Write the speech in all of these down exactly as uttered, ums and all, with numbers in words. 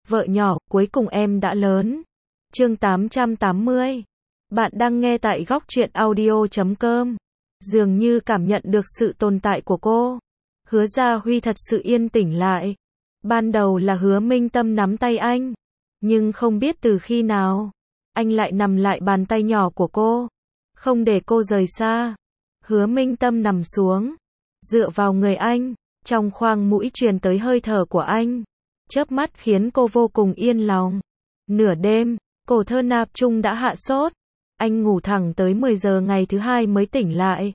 Vợ nhỏ, cuối cùng em đã lớn. Chương tám trăm tám mươi. Bạn đang nghe tại góc truyện audio chấm com. Dường như cảm nhận được sự tồn tại của cô, Hứa Gia Huy thật sự yên tĩnh lại. Ban đầu là Hứa Minh Tâm nắm tay anh, nhưng không biết từ khi nào, anh lại nằm lại bàn tay nhỏ của cô, không để cô rời xa. Hứa Minh Tâm nằm xuống, dựa vào người anh, trong khoang mũi truyền tới hơi thở của anh, chớp mắt khiến cô vô cùng yên lòng. Nửa đêm, cổ Thơ Nạp Trung đã hạ sốt, anh ngủ thẳng tới mười giờ ngày thứ hai mới tỉnh lại.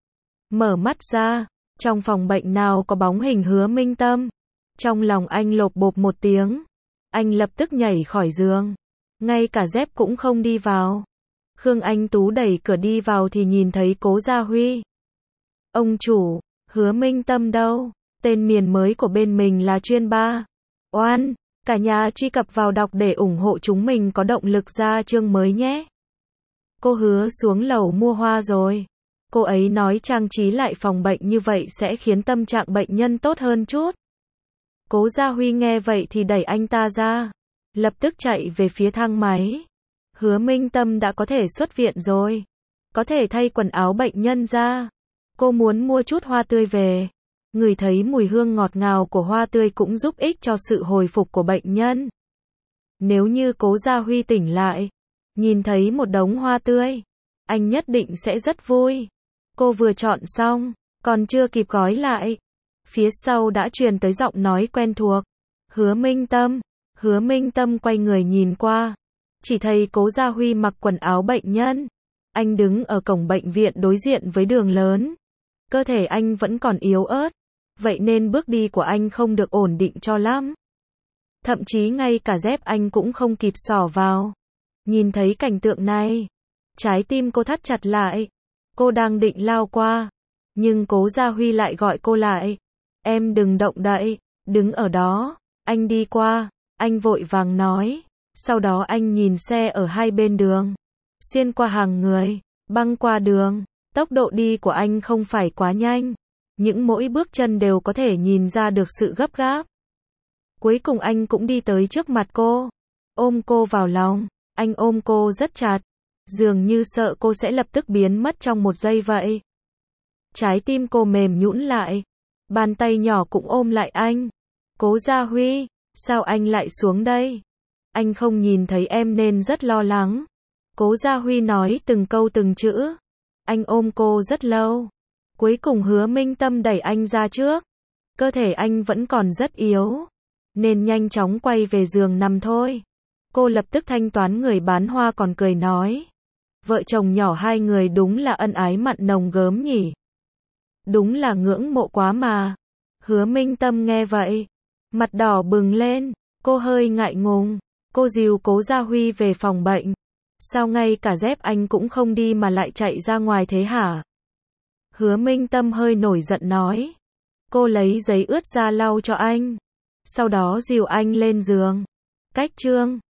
Mở mắt ra, trong phòng bệnh nào có bóng hình Hứa Minh Tâm. Trong lòng anh lộp bộp một tiếng, anh lập tức nhảy khỏi giường, ngay cả dép cũng không đi vào. Khương Anh Tú đẩy cửa đi vào thì nhìn thấy Cố Gia Huy. Ông chủ, Hứa Minh Tâm đâu? Tên miền mới của bên mình là chuyên ba. Oan, cả nhà truy cập vào đọc để ủng hộ chúng mình có động lực ra chương mới nhé. Cô Hứa xuống lầu mua hoa rồi. Cô ấy nói trang trí lại phòng bệnh như vậy sẽ khiến tâm trạng bệnh nhân tốt hơn chút. Cố Gia Huy nghe vậy thì đẩy anh ta ra, lập tức chạy về phía thang máy. Hứa Minh Tâm đã có thể xuất viện rồi, có thể thay quần áo bệnh nhân ra. Cô muốn mua chút hoa tươi về. Ngửi thấy mùi hương ngọt ngào của hoa tươi cũng giúp ích cho sự hồi phục của bệnh nhân. Nếu như Cố Gia Huy tỉnh lại, nhìn thấy một đống hoa tươi, anh nhất định sẽ rất vui. Cô vừa chọn xong, còn chưa kịp gói lại, phía sau đã truyền tới giọng nói quen thuộc. Hứa Minh Tâm. Hứa Minh Tâm quay người nhìn qua, chỉ thấy Cố Gia Huy mặc quần áo bệnh nhân. Anh đứng ở cổng bệnh viện đối diện với đường lớn. Cơ thể anh vẫn còn yếu ớt, vậy nên bước đi của anh không được ổn định cho lắm. Thậm chí ngay cả dép anh cũng không kịp xỏ vào. Nhìn thấy cảnh tượng này, trái tim cô thắt chặt lại. Cô đang định lao qua, nhưng Cố Gia Huy lại gọi cô lại. Em đừng động đậy, đứng ở đó. Anh đi qua, anh vội vàng nói. Sau đó anh nhìn xe ở hai bên đường, xuyên qua hàng người, băng qua đường. Tốc độ đi của anh không phải quá nhanh, những mỗi bước chân đều có thể nhìn ra được sự gấp gáp. Cuối cùng anh cũng đi tới trước mặt cô, ôm cô vào lòng. Anh ôm cô rất chặt, dường như sợ cô sẽ lập tức biến mất trong một giây vậy. Trái tim cô mềm nhũn lại, bàn tay nhỏ cũng ôm lại anh. Cố Gia Huy, sao anh lại xuống đây? Anh không nhìn thấy em nên rất lo lắng. Cố Gia Huy nói từng câu từng chữ. Anh ôm cô rất lâu. Cuối cùng Hứa Minh Tâm đẩy anh ra trước. Cơ thể anh vẫn còn rất yếu, nên nhanh chóng quay về giường nằm thôi. Cô lập tức thanh toán người bán hoa còn cười nói. Vợ chồng nhỏ hai người đúng là ân ái mặn nồng gớm nhỉ. Đúng là ngưỡng mộ quá mà. Hứa Minh Tâm nghe vậy, mặt đỏ bừng lên, cô hơi ngại ngùng. Cô dìu Cố Gia Huy về phòng bệnh. Sao ngay cả dép anh cũng không đi mà lại chạy ra ngoài thế hả? Hứa Minh Tâm hơi nổi giận nói. Cô lấy giấy ướt ra lau cho anh, sau đó dìu anh lên giường. Cách chương